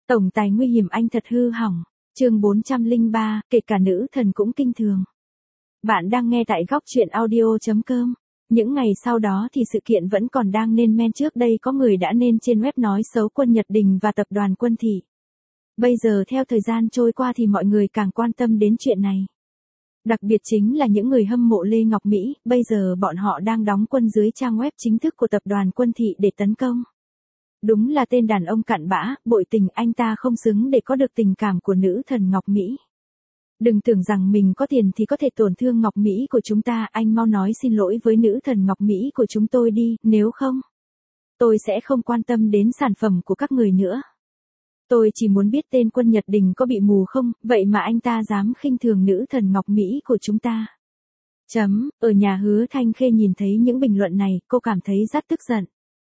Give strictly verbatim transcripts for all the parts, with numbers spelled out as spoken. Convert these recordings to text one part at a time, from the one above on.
Tổng tài nguy hiểm anh thật hư hỏng. Chương bốn trăm lẻ ba, kể cả nữ thần cũng kinh thường. Bạn đang nghe tại góc truyện audio chấm com. Những ngày sau đó thì sự kiện vẫn còn đang lên men, trước đây có người đã nên trên web nói xấu Quân Nhật Đình và tập đoàn Quân Thị. Bây giờ theo thời gian trôi qua thì mọi người càng quan tâm đến chuyện này. Đặc biệt chính là những người hâm mộ Lê Ngọc Mỹ, bây giờ bọn họ đang đóng quân dưới trang web chính thức của tập đoàn Quân Thị để tấn công. Đúng là tên đàn ông cặn bã, bội tình, anh ta không xứng để có được tình cảm của nữ thần Ngọc Mỹ. Đừng tưởng rằng mình có tiền thì có thể tổn thương Ngọc Mỹ của chúng ta, anh mau nói xin lỗi với nữ thần Ngọc Mỹ của chúng tôi đi, nếu không, tôi sẽ không quan tâm đến sản phẩm của các người nữa. Tôi chỉ muốn biết tên Quân Nhật Đình có bị mù không, vậy mà anh ta dám khinh thường nữ thần Ngọc Mỹ của chúng ta. Chấm, ở nhà Hứa Thanh Khê nhìn thấy những bình luận này, cô cảm thấy rất tức giận.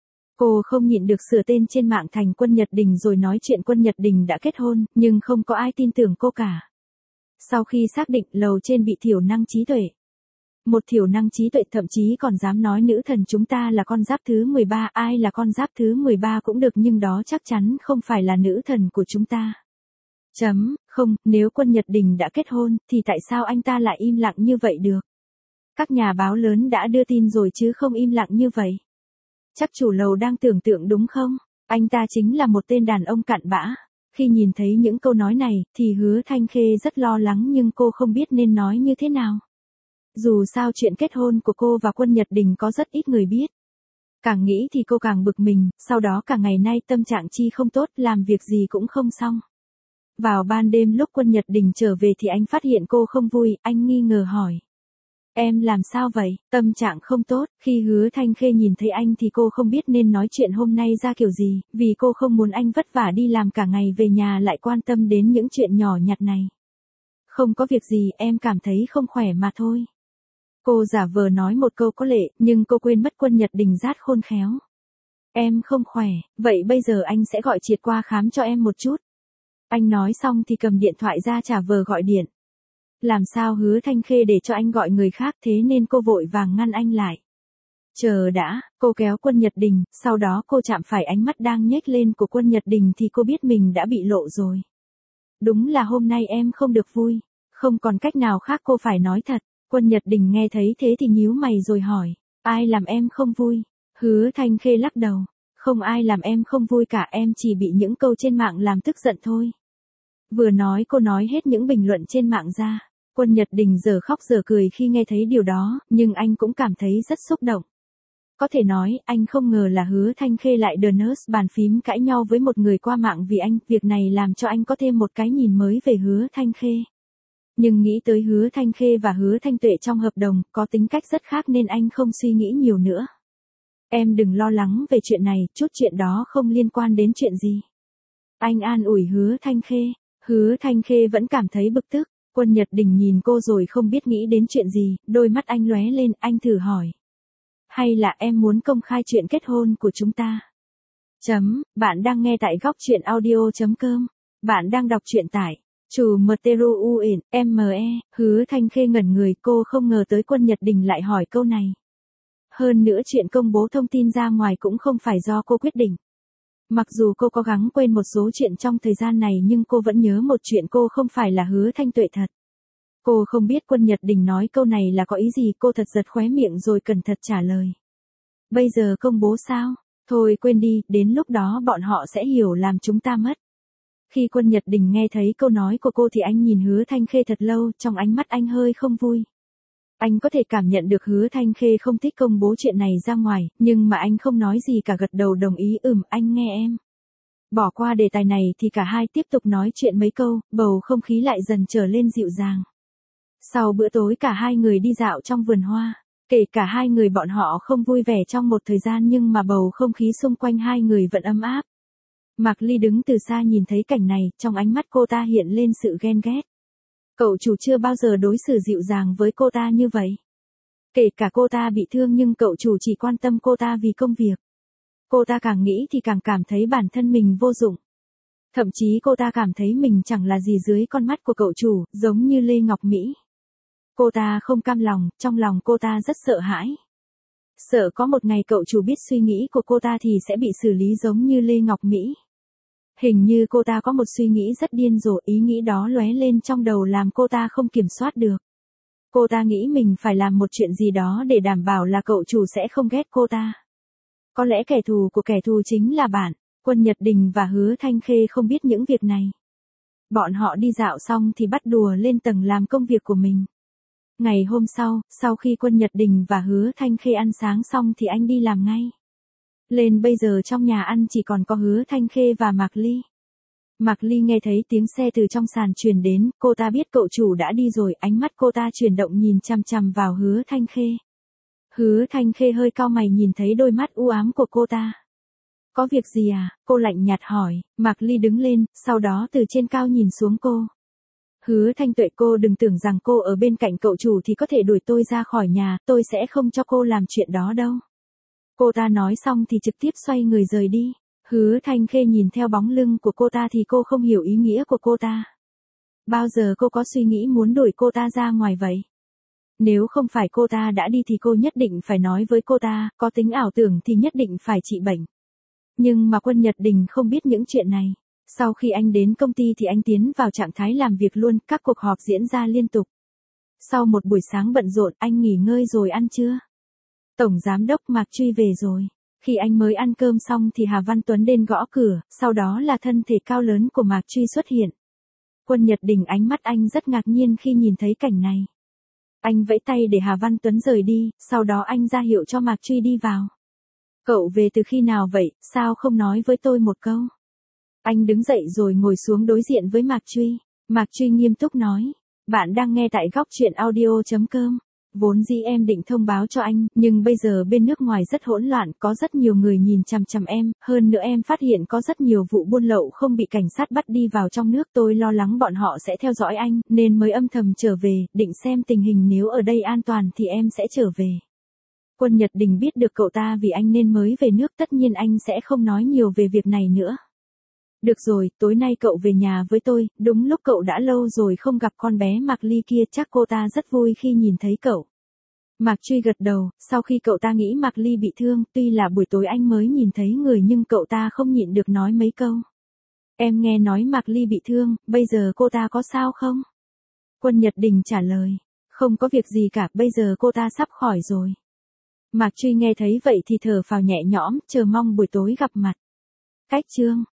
Cô không nhịn được sửa tên trên mạng thành Quân Nhật Đình rồi nói chuyện Quân Nhật Đình đã kết hôn, nhưng không có ai tin tưởng cô cả. Sau khi xác định lầu trên bị thiểu năng trí tuệ. Một thiểu năng trí tuệ thậm chí còn dám nói nữ thần chúng ta là con giáp thứ mười ba, ai là con giáp thứ mười ba cũng được nhưng đó chắc chắn không phải là nữ thần của chúng ta. Chấm, không, nếu Quân Nhật Đình đã kết hôn, thì tại sao anh ta lại im lặng như vậy được? Các nhà báo lớn đã đưa tin rồi chứ không im lặng như vậy. Chắc chủ lầu đang tưởng tượng đúng không? Anh ta chính là một tên đàn ông cặn bã. Khi nhìn thấy những câu nói này, thì Hứa Thanh Khê rất lo lắng nhưng cô không biết nên nói như thế nào. Dù sao chuyện kết hôn của cô và Quân Nhật Đình có rất ít người biết. Càng nghĩ thì cô càng bực mình, sau đó cả ngày nay tâm trạng chi không tốt, làm việc gì cũng không xong. Vào ban đêm lúc Quân Nhật Đình trở về thì anh phát hiện cô không vui, anh nghi ngờ hỏi. Em làm sao vậy, tâm trạng không tốt, khi Hứa Thanh Khê nhìn thấy anh thì cô không biết nên nói chuyện hôm nay ra kiểu gì, vì cô không muốn anh vất vả đi làm cả ngày về nhà lại quan tâm đến những chuyện nhỏ nhặt này. Không có việc gì, em cảm thấy không khỏe mà thôi. Cô giả vờ nói một câu có lệ, nhưng cô quên mất Quân Nhật Đình rát khôn khéo. Em không khỏe, vậy bây giờ anh sẽ gọi Triệt qua khám cho em một chút. Anh nói xong thì cầm điện thoại ra trả vờ gọi điện. Làm sao Hứa Thanh Khê để cho anh gọi người khác, thế nên cô vội vàng ngăn anh lại. Chờ đã, cô kéo Quân Nhật Đình, sau đó cô chạm phải ánh mắt đang nhếch lên của Quân Nhật Đình thì cô biết mình đã bị lộ rồi. Đúng là hôm nay em không được vui, không còn cách nào khác cô phải nói thật. Quân Nhật Đình nghe thấy thế thì nhíu mày rồi hỏi, ai làm em không vui? Hứa Thanh Khê lắc đầu, không ai làm em không vui cả, em chỉ bị những câu trên mạng làm tức giận thôi. Vừa nói cô nói hết những bình luận trên mạng ra. Quân Nhật Đình giờ khóc giờ cười khi nghe thấy điều đó, nhưng anh cũng cảm thấy rất xúc động. Có thể nói, anh không ngờ là Hứa Thanh Khê lại đờ nớt bàn phím cãi nhau với một người qua mạng vì anh, việc này làm cho anh có thêm một cái nhìn mới về Hứa Thanh Khê. Nhưng nghĩ tới Hứa Thanh Khê và Hứa Thanh Tuệ trong hợp đồng, có tính cách rất khác nên anh không suy nghĩ nhiều nữa. Em đừng lo lắng về chuyện này, chút chuyện đó không liên quan đến chuyện gì. Anh an ủi Hứa Thanh Khê. Hứa Thanh Khê vẫn cảm thấy bực tức. Quân Nhật Đình nhìn cô rồi không biết nghĩ đến chuyện gì, đôi mắt anh lóe lên, anh thử hỏi. Hay là em muốn công khai chuyện kết hôn của chúng ta? Chấm, bạn đang nghe tại góc truyện audio chấm com. Bạn đang đọc truyện tải. Chủ em tê rờ u en, M E, Hứa Thanh Khê ngẩn người, cô không ngờ tới Quân Nhật Đình lại hỏi câu này. Hơn nữa chuyện công bố thông tin ra ngoài cũng không phải do cô quyết định. Mặc dù cô cố gắng quên một số chuyện trong thời gian này nhưng cô vẫn nhớ một chuyện, cô không phải là Hứa Thanh Tuệ thật. Cô không biết Quân Nhật Đình nói câu này là có ý gì, cô thật giật khóe miệng rồi cẩn thận trả lời. Bây giờ công bố sao? Thôi quên đi, đến lúc đó bọn họ sẽ hiểu làm chúng ta mất. Khi Quân Nhật Đình nghe thấy câu nói của cô thì anh nhìn Hứa Thanh Khê thật lâu, trong ánh mắt anh hơi không vui. Anh có thể cảm nhận được Hứa Thanh Khê không thích công bố chuyện này ra ngoài, nhưng mà anh không nói gì cả, gật đầu đồng ý. Ừm, anh nghe em. Bỏ qua đề tài này thì cả hai tiếp tục nói chuyện mấy câu, bầu không khí lại dần trở lên dịu dàng. Sau bữa tối cả hai người đi dạo trong vườn hoa, kể cả hai người bọn họ không vui vẻ trong một thời gian nhưng mà bầu không khí xung quanh hai người vẫn ấm áp. Mạc Ly đứng từ xa nhìn thấy cảnh này, trong ánh mắt cô ta hiện lên sự ghen ghét. Cậu chủ chưa bao giờ đối xử dịu dàng với cô ta như vậy. Kể cả cô ta bị thương nhưng cậu chủ chỉ quan tâm cô ta vì công việc. Cô ta càng nghĩ thì càng cảm thấy bản thân mình vô dụng. Thậm chí cô ta cảm thấy mình chẳng là gì dưới con mắt của cậu chủ, giống như Lê Ngọc Mỹ. Cô ta không cam lòng, trong lòng cô ta rất sợ hãi. Sợ có một ngày cậu chủ biết suy nghĩ của cô ta thì sẽ bị xử lý giống như Lê Ngọc Mỹ. Hình như cô ta có một suy nghĩ rất điên rồ, ý nghĩ đó lóe lên trong đầu làm cô ta không kiểm soát được. Cô ta nghĩ mình phải làm một chuyện gì đó để đảm bảo là cậu chủ sẽ không ghét cô ta. Có lẽ kẻ thù của kẻ thù chính là bạn. Quân Nhật Đình và Hứa Thanh Khê không biết những việc này. Bọn họ đi dạo xong thì bắt đùa lên tầng làm công việc của mình. Ngày hôm sau, sau khi Quân Nhật Đình và Hứa Thanh Khê ăn sáng xong thì anh đi làm ngay. Lên bây giờ trong nhà ăn chỉ còn có Hứa Thanh Khê và Mạc Ly. Mạc Ly nghe thấy tiếng xe từ trong sàn truyền đến, cô ta biết cậu chủ đã đi rồi, ánh mắt cô ta chuyển động nhìn chằm chằm vào Hứa Thanh Khê. Hứa Thanh Khê hơi cau mày nhìn thấy đôi mắt u ám của cô ta. Có việc gì à? Cô lạnh nhạt hỏi. Mạc Ly đứng lên, sau đó từ trên cao nhìn xuống cô. Hứa Thanh Tuệ, cô đừng tưởng rằng cô ở bên cạnh cậu chủ thì có thể đuổi tôi ra khỏi nhà, tôi sẽ không cho cô làm chuyện đó đâu. Cô ta nói xong thì trực tiếp xoay người rời đi. Hứa Thanh Khê nhìn theo bóng lưng của cô ta thì cô không hiểu ý nghĩa của cô ta. Bao giờ cô có suy nghĩ muốn đuổi cô ta ra ngoài vậy? Nếu không phải cô ta đã đi thì cô nhất định phải nói với cô ta, có tính ảo tưởng thì nhất định phải trị bệnh. Nhưng mà Quân Nhật Đình không biết những chuyện này. Sau khi anh đến công ty thì anh tiến vào trạng thái làm việc luôn, các cuộc họp diễn ra liên tục. Sau một buổi sáng bận rộn, anh nghỉ ngơi rồi ăn trưa. Tổng giám đốc Mạc Truy về rồi. Khi anh mới ăn cơm xong thì Hà Văn Tuấn đến gõ cửa, sau đó là thân thể cao lớn của Mạc Truy xuất hiện. Quân Nhật Đình, ánh mắt anh rất ngạc nhiên khi nhìn thấy cảnh này. Anh vẫy tay để Hà Văn Tuấn rời đi, sau đó anh ra hiệu cho Mạc Truy đi vào. Cậu về từ khi nào vậy, sao không nói với tôi một câu? Anh đứng dậy rồi ngồi xuống đối diện với Mạc Truy. Mạc Truy nghiêm túc nói, bạn đang nghe tại góc truyện audio chấm com. Vốn dĩ em định thông báo cho anh, nhưng bây giờ bên nước ngoài rất hỗn loạn, có rất nhiều người nhìn chằm chằm em, hơn nữa em phát hiện có rất nhiều vụ buôn lậu không bị cảnh sát bắt đi vào trong nước, tôi lo lắng bọn họ sẽ theo dõi anh, nên mới âm thầm trở về, định xem tình hình, nếu ở đây an toàn thì em sẽ trở về. Quân Nhật Đình biết được cậu ta vì anh nên mới về nước, tất nhiên anh sẽ không nói nhiều về việc này nữa. Được rồi, tối nay cậu về nhà với tôi, đúng lúc cậu đã lâu rồi không gặp con bé Mạc Ly kia, chắc cô ta rất vui khi nhìn thấy cậu. Mạc Truy gật đầu, sau khi cậu ta nghĩ Mạc Ly bị thương, tuy là buổi tối anh mới nhìn thấy người nhưng cậu ta không nhịn được nói mấy câu. Em nghe nói Mạc Ly bị thương, bây giờ cô ta có sao không? Quân Nhật Đình trả lời, không có việc gì cả, bây giờ cô ta sắp khỏi rồi. Mạc Truy nghe thấy vậy thì thở phào nhẹ nhõm, chờ mong buổi tối gặp mặt. Cách chương